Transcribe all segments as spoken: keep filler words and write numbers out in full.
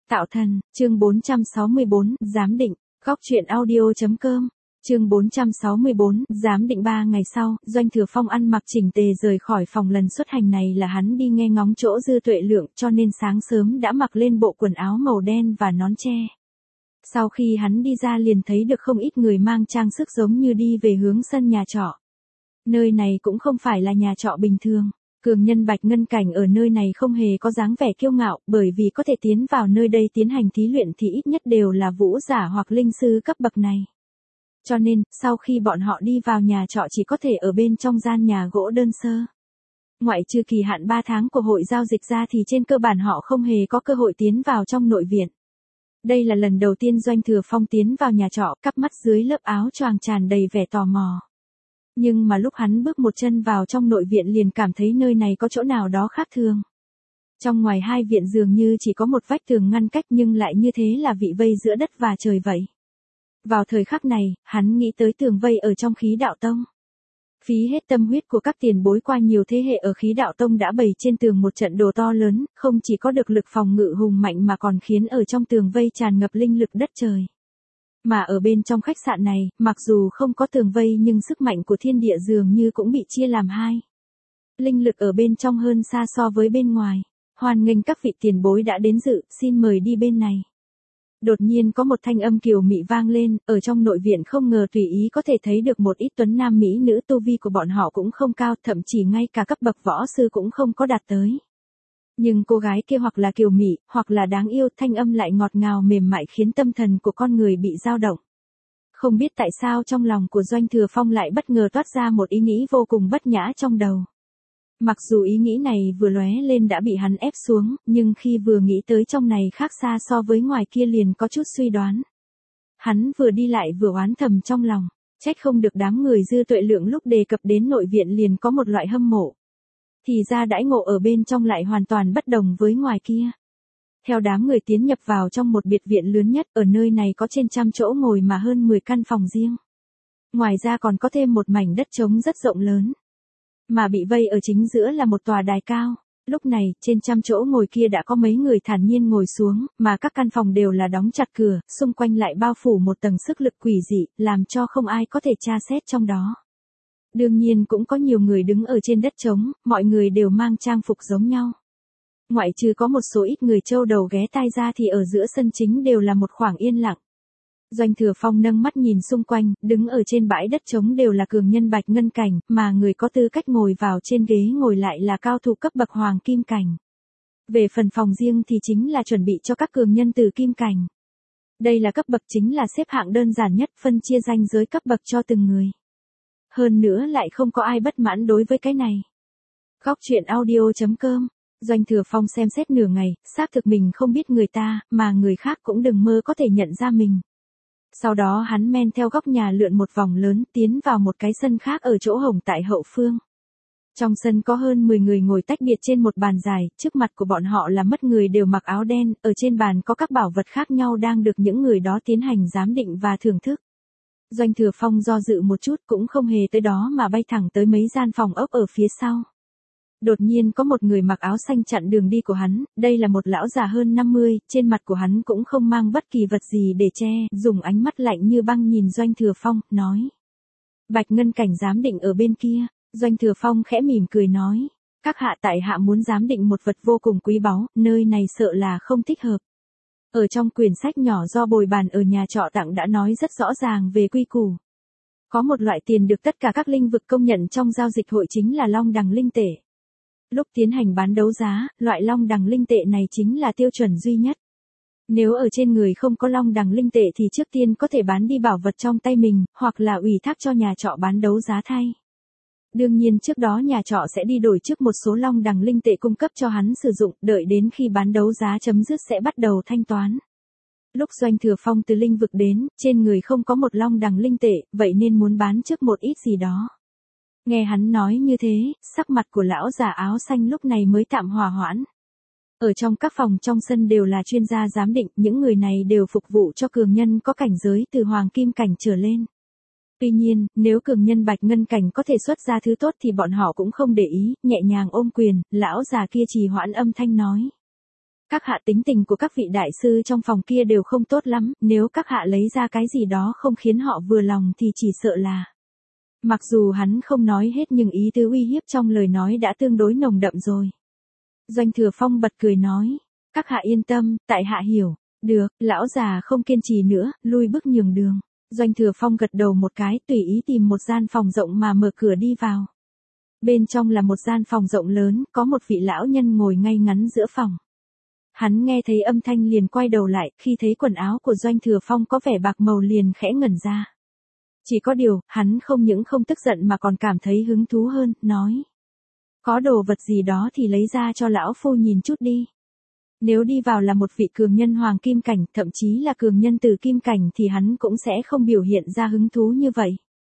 Tạo thần, chương bốn trăm sáu mươi bốn, giám định, góc truyện audio.com, chương bốn trăm sáu mươi bốn, giám định. Ba ngày sau, Doanh Thừa Phong ăn mặc chỉnh tề rời khỏi phòng. Lần xuất hành này là hắn đi nghe ngóng chỗ Dư Tuệ Lượng, cho nên sáng sớm đã mặc lên bộ quần áo màu đen và nón tre. Sau khi hắn đi ra liền thấy được không ít người mang trang sức giống như đi về hướng sân nhà trọ. Nơi này cũng không phải là nhà trọ bình thường. Cường nhân Bạch Ngân Cảnh ở nơi này không hề có dáng vẻ kiêu ngạo, bởi vì có thể tiến vào nơi đây tiến hành thí luyện thì ít nhất đều là vũ giả hoặc linh sư cấp bậc này. Cho nên, sau khi bọn họ đi vào nhà trọ chỉ có thể ở bên trong gian nhà gỗ đơn sơ. Ngoại trừ kỳ hạn ba tháng của hội giao dịch ra thì trên cơ bản họ không hề có cơ hội tiến vào trong nội viện. Đây là lần đầu tiên Doanh Thừa Phong tiến vào nhà trọ, cắp mắt dưới lớp áo choàng tràn đầy vẻ tò mò. Nhưng mà lúc hắn bước một chân vào trong nội viện liền cảm thấy nơi này có chỗ nào đó khác thường. Trong ngoài hai viện dường như chỉ có một vách tường ngăn cách nhưng lại như thế là vị vây giữa đất và trời vậy. Vào thời khắc này, hắn nghĩ tới tường vây ở trong Khí Đạo Tông. Phí hết tâm huyết của các tiền bối qua nhiều thế hệ ở Khí Đạo Tông đã bày trên tường một trận đồ to lớn, không chỉ có được lực phòng ngự hùng mạnh mà còn khiến ở trong tường vây tràn ngập linh lực đất trời. Mà ở bên trong khách sạn này, mặc dù không có tường vây nhưng sức mạnh của thiên địa dường như cũng bị chia làm hai. Linh lực ở bên trong hơn xa so với bên ngoài. Hoan nghênh các vị tiền bối đã đến dự, xin mời đi bên này. Đột nhiên có một thanh âm kiều mị vang lên, ở trong nội viện không ngờ tùy ý có thể thấy được một ít tuấn nam mỹ nữ, tu vi của bọn họ cũng không cao, thậm chí ngay cả cấp bậc võ sư cũng không có đạt tới. Nhưng cô gái kia hoặc là kiều mị, hoặc là đáng yêu, thanh âm lại ngọt ngào mềm mại khiến tâm thần của con người bị dao động. Không biết tại sao trong lòng của Doanh Thừa Phong lại bất ngờ toát ra một ý nghĩ vô cùng bất nhã trong đầu. Mặc dù ý nghĩ này vừa lóe lên đã bị hắn ép xuống, nhưng khi vừa nghĩ tới trong này khác xa so với ngoài kia liền có chút suy đoán. Hắn vừa đi lại vừa oán thầm trong lòng, trách không được đám người Dư Tuệ Lượng lúc đề cập đến nội viện liền có một loại hâm mộ. Thì ra đãi ngộ ở bên trong lại hoàn toàn bất đồng với ngoài kia. Theo đám người tiến nhập vào trong một biệt viện lớn nhất, ở nơi này có trên trăm chỗ ngồi mà hơn mười căn phòng riêng. Ngoài ra còn có thêm một mảnh đất trống rất rộng lớn. Mà bị vây ở chính giữa là một tòa đài cao. Lúc này, trên trăm chỗ ngồi kia đã có mấy người thản nhiên ngồi xuống, mà các căn phòng đều là đóng chặt cửa, xung quanh lại bao phủ một tầng sức lực quỷ dị, làm cho không ai có thể tra xét trong đó. Đương nhiên cũng có nhiều người đứng ở trên đất trống, mọi người đều mang trang phục giống nhau. Ngoại trừ có một số ít người trâu đầu ghé tai ra thì ở giữa sân chính đều là một khoảng yên lặng. Doanh Thừa Phong nâng mắt nhìn xung quanh, đứng ở trên bãi đất trống đều là cường nhân Bạch Ngân Cảnh, mà người có tư cách ngồi vào trên ghế ngồi lại là cao thủ cấp bậc Hoàng Kim Cảnh. Về phần phòng riêng thì chính là chuẩn bị cho các cường nhân từ Kim Cảnh. Đây là cấp bậc chính là xếp hạng đơn giản nhất, phân chia ranh giới cấp bậc cho từng người. Hơn nữa lại không có ai bất mãn đối với cái này. Góc truyện audio.com, Doanh Thừa Phong xem xét nửa ngày, xác thực mình không biết người ta, mà người khác cũng đừng mơ có thể nhận ra mình. Sau đó hắn men theo góc nhà lượn một vòng lớn, tiến vào một cái sân khác ở chỗ hồng tại hậu phương. Trong sân có hơn mười người ngồi tách biệt trên một bàn dài, trước mặt của bọn họ là mất người đều mặc áo đen, ở trên bàn có các bảo vật khác nhau đang được những người đó tiến hành giám định và thưởng thức. Doanh Thừa Phong do dự một chút cũng không hề tới đó mà bay thẳng tới mấy gian phòng ốc ở phía sau. Đột nhiên có một người mặc áo xanh chặn đường đi của hắn, đây là một lão già hơn năm mươi, trên mặt của hắn cũng không mang bất kỳ vật gì để che, dùng ánh mắt lạnh như băng nhìn Doanh Thừa Phong, nói. Bạch Ngân Cảnh giám định ở bên kia, Doanh Thừa Phong khẽ mỉm cười nói. Các hạ tại hạ muốn giám định một vật vô cùng quý báu, nơi này sợ là không thích hợp. Ở trong quyển sách nhỏ do bồi bàn ở nhà trọ tặng đã nói rất rõ ràng về quy củ. Có một loại tiền được tất cả các linh vực công nhận trong giao dịch hội chính là long đằng linh tệ. Lúc tiến hành bán đấu giá, loại long đằng linh tệ này chính là tiêu chuẩn duy nhất. Nếu ở trên người không có long đằng linh tệ thì trước tiên có thể bán đi bảo vật trong tay mình, hoặc là ủy thác cho nhà trọ bán đấu giá thay. Đương nhiên trước đó nhà trọ sẽ đi đổi trước một số long đằng linh tệ cung cấp cho hắn sử dụng, đợi đến khi bán đấu giá chấm dứt sẽ bắt đầu thanh toán. Lúc Doanh Thừa Phong từ linh vực đến, trên người không có một long đằng linh tệ, vậy nên muốn bán trước một ít gì đó. Nghe hắn nói như thế, sắc mặt của lão già áo xanh lúc này mới tạm hòa hoãn. Ở trong các phòng trong sân đều là chuyên gia giám định, những người này đều phục vụ cho cường nhân có cảnh giới từ Hoàng Kim Cảnh trở lên. Tuy nhiên, nếu cường nhân Bạch Ngân Cảnh có thể xuất ra thứ tốt thì bọn họ cũng không để ý, nhẹ nhàng ôm quyền, lão già kia trì hoãn âm thanh nói. Các hạ tính tình của các vị đại sư trong phòng kia đều không tốt lắm, nếu các hạ lấy ra cái gì đó không khiến họ vừa lòng thì chỉ sợ là... Mặc dù hắn không nói hết nhưng ý tứ uy hiếp trong lời nói đã tương đối nồng đậm rồi. Doanh Thừa Phong bật cười nói, các hạ yên tâm, tại hạ hiểu. Được, lão già không kiên trì nữa, lui bước nhường đường. Doanh Thừa Phong gật đầu một cái, tùy ý tìm một gian phòng rộng mà mở cửa đi vào. Bên trong là một gian phòng rộng lớn, có một vị lão nhân ngồi ngay ngắn giữa phòng. Hắn nghe thấy âm thanh liền quay đầu lại, khi thấy quần áo của Doanh Thừa Phong có vẻ bạc màu liền khẽ ngẩn ra. Chỉ có điều, hắn không những không tức giận mà còn cảm thấy hứng thú hơn, nói. Có đồ vật gì đó thì lấy ra cho lão phu nhìn chút đi. Nếu đi vào là một vị cường nhân hoàng kim cảnh, thậm chí là cường nhân tử kim cảnh thì hắn cũng sẽ không biểu hiện ra hứng thú như vậy.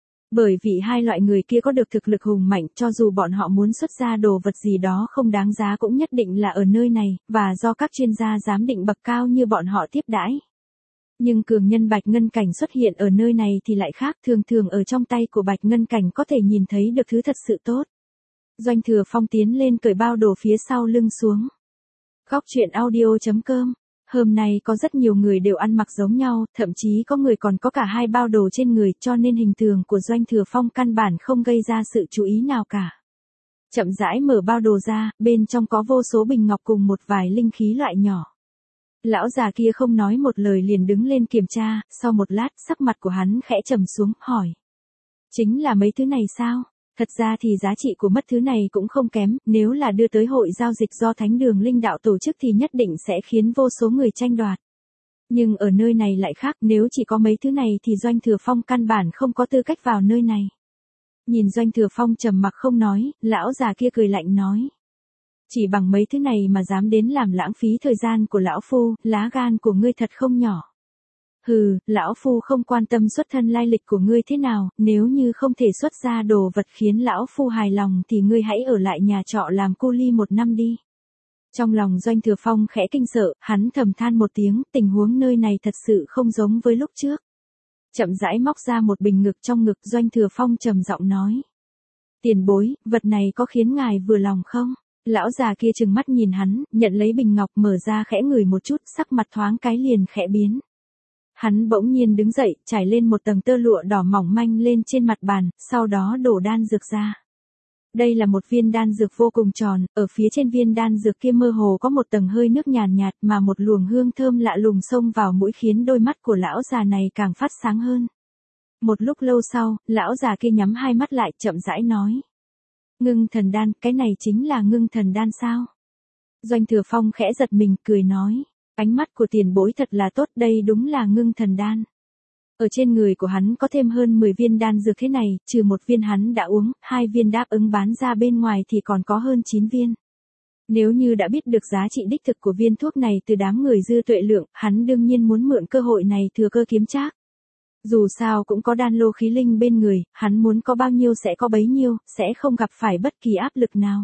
Bởi vì hai loại người kia có được thực lực hùng mạnh, cho dù bọn họ muốn xuất ra đồ vật gì đó không đáng giá cũng nhất định là ở nơi này, và do các chuyên gia giám định bậc cao như bọn họ tiếp đãi. Nhưng cường nhân Bạch Ngân Cảnh xuất hiện ở nơi này thì lại khác, thường thường ở trong tay của Bạch Ngân Cảnh có thể nhìn thấy được thứ thật sự tốt. Doanh Thừa Phong tiến lên cởi bao đồ phía sau lưng xuống. Góc truyện audio chấm com. Hôm nay có rất nhiều người đều ăn mặc giống nhau, thậm chí có người còn có cả hai bao đồ trên người, cho nên hình tượng của Doanh Thừa Phong căn bản không gây ra sự chú ý nào cả. Chậm rãi mở bao đồ ra, bên trong có vô số bình ngọc cùng một vài linh khí loại nhỏ. Lão già kia không nói một lời liền đứng lên kiểm tra, sau một lát sắc mặt của hắn khẽ trầm xuống, hỏi. Chính là mấy thứ này sao? Thật ra thì giá trị của mất thứ này cũng không kém, nếu là đưa tới hội giao dịch do Thánh Đường Linh Đạo tổ chức thì nhất định sẽ khiến vô số người tranh đoạt. Nhưng ở nơi này lại khác, nếu chỉ có mấy thứ này thì Doanh Thừa Phong căn bản không có tư cách vào nơi này. Nhìn Doanh Thừa Phong trầm mặc không nói, lão già kia cười lạnh nói. Chỉ bằng mấy thứ này mà dám đến làm lãng phí thời gian của lão phu, lá gan của ngươi thật không nhỏ. Hừ, lão phu không quan tâm xuất thân lai lịch của ngươi thế nào, nếu như không thể xuất ra đồ vật khiến lão phu hài lòng thì ngươi hãy ở lại nhà trọ làm cu li một năm đi. Trong lòng Doanh Thừa Phong khẽ kinh sợ, hắn thầm than một tiếng, tình huống nơi này thật sự không giống với lúc trước. Chậm rãi móc ra một bình ngực, trong ngực Doanh Thừa Phong trầm giọng nói. Tiền bối, vật này có khiến ngài vừa lòng không? Lão già kia trừng mắt nhìn hắn, nhận lấy bình ngọc mở ra khẽ ngửi một chút, sắc mặt thoáng cái liền khẽ biến. Hắn bỗng nhiên đứng dậy, trải lên một tầng tơ lụa đỏ mỏng manh lên trên mặt bàn, sau đó đổ đan dược ra. Đây là một viên đan dược vô cùng tròn, ở phía trên viên đan dược kia mơ hồ có một tầng hơi nước nhàn nhạt, nhạt mà một luồng hương thơm lạ lùng xông vào mũi khiến đôi mắt của lão già này càng phát sáng hơn. Một lúc lâu sau, lão già kia nhắm hai mắt lại chậm rãi nói. Ngưng thần đan, cái này chính là ngưng thần đan sao? Doanh Thừa Phong khẽ giật mình, cười nói. Ánh mắt của tiền bối thật là tốt, đây đúng là ngưng thần đan. Ở trên người của hắn có thêm hơn mười viên đan dược thế này, trừ một viên hắn đã uống, hai viên đáp ứng bán ra bên ngoài thì còn có hơn chín viên. Nếu như đã biết được giá trị đích thực của viên thuốc này từ đám người dư tuệ lượng, hắn đương nhiên muốn mượn cơ hội này thừa cơ kiếm trác. Dù sao cũng có đan lô khí linh bên người, hắn muốn có bao nhiêu sẽ có bấy nhiêu, sẽ không gặp phải bất kỳ áp lực nào.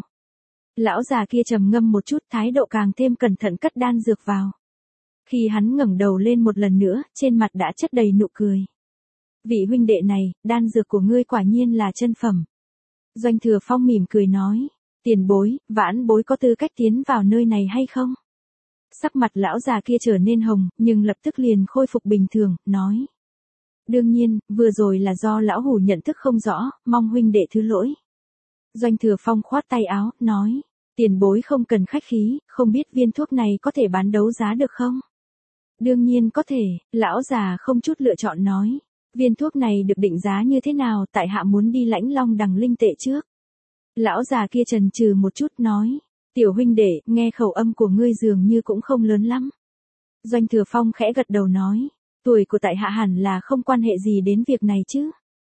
Lão già kia trầm ngâm một chút, thái độ càng thêm cẩn thận cất đan dược vào. Khi hắn ngẩng đầu lên một lần nữa, trên mặt đã chất đầy nụ cười. Vị huynh đệ này, đan dược của ngươi quả nhiên là chân phẩm. Doanh Thừa Phong mỉm cười nói, tiền bối, vãn bối có tư cách tiến vào nơi này hay không? Sắc mặt lão già kia trở nên hồng, nhưng lập tức liền khôi phục bình thường, nói. Đương nhiên, vừa rồi là do lão hủ nhận thức không rõ, mong huynh đệ thứ lỗi. Doanh Thừa Phong khoát tay áo, nói, tiền bối không cần khách khí, không biết viên thuốc này có thể bán đấu giá được không? Đương nhiên có thể, lão già không chút lựa chọn nói. Viên thuốc này được định giá như thế nào, tại hạ muốn đi Lãnh Long đằng linh tệ trước. Lão già kia chần chừ một chút nói, tiểu huynh đệ, nghe khẩu âm của ngươi dường như cũng không lớn lắm. Doanh Thừa Phong khẽ gật đầu nói, tuổi của tại hạ hẳn là không quan hệ gì đến việc này chứ.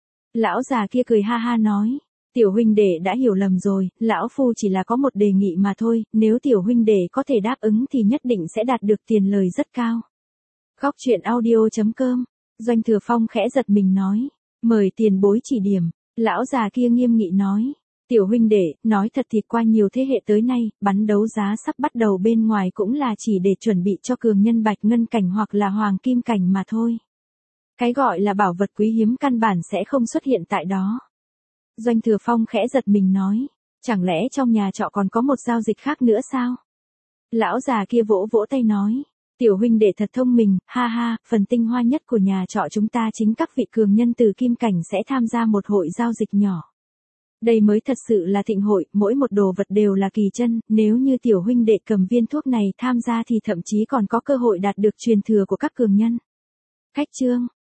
Lão già kia cười ha ha nói, tiểu huynh đệ đã hiểu lầm rồi, lão phu chỉ là có một đề nghị mà thôi, nếu tiểu huynh đệ có thể đáp ứng thì nhất định sẽ đạt được tiền lời rất cao. Góc truyện audio chấm com. Doanh Thừa Phong khẽ giật mình nói, mời tiền bối chỉ điểm. Lão già kia nghiêm nghị nói, tiểu huynh đệ, nói thật thì qua nhiều thế hệ tới nay, bắn đấu giá sắp bắt đầu bên ngoài cũng là chỉ để chuẩn bị cho cường nhân Bạch Ngân Cảnh hoặc là Hoàng Kim Cảnh mà thôi. Cái gọi là bảo vật quý hiếm căn bản sẽ không xuất hiện tại đó. Doanh Thừa Phong khẽ giật mình nói, chẳng lẽ trong nhà trọ còn có một giao dịch khác nữa sao? Lão già kia vỗ vỗ tay nói. Tiểu huynh đệ thật thông minh, ha ha, phần tinh hoa nhất của nhà trọ chúng ta chính các vị cường nhân từ Kim Cảnh sẽ tham gia một hội giao dịch nhỏ. Đây mới thật sự là thịnh hội, mỗi một đồ vật đều là kỳ chân, nếu như tiểu huynh đệ cầm viên thuốc này tham gia thì thậm chí còn có cơ hội đạt được truyền thừa của các cường nhân. Khách trương,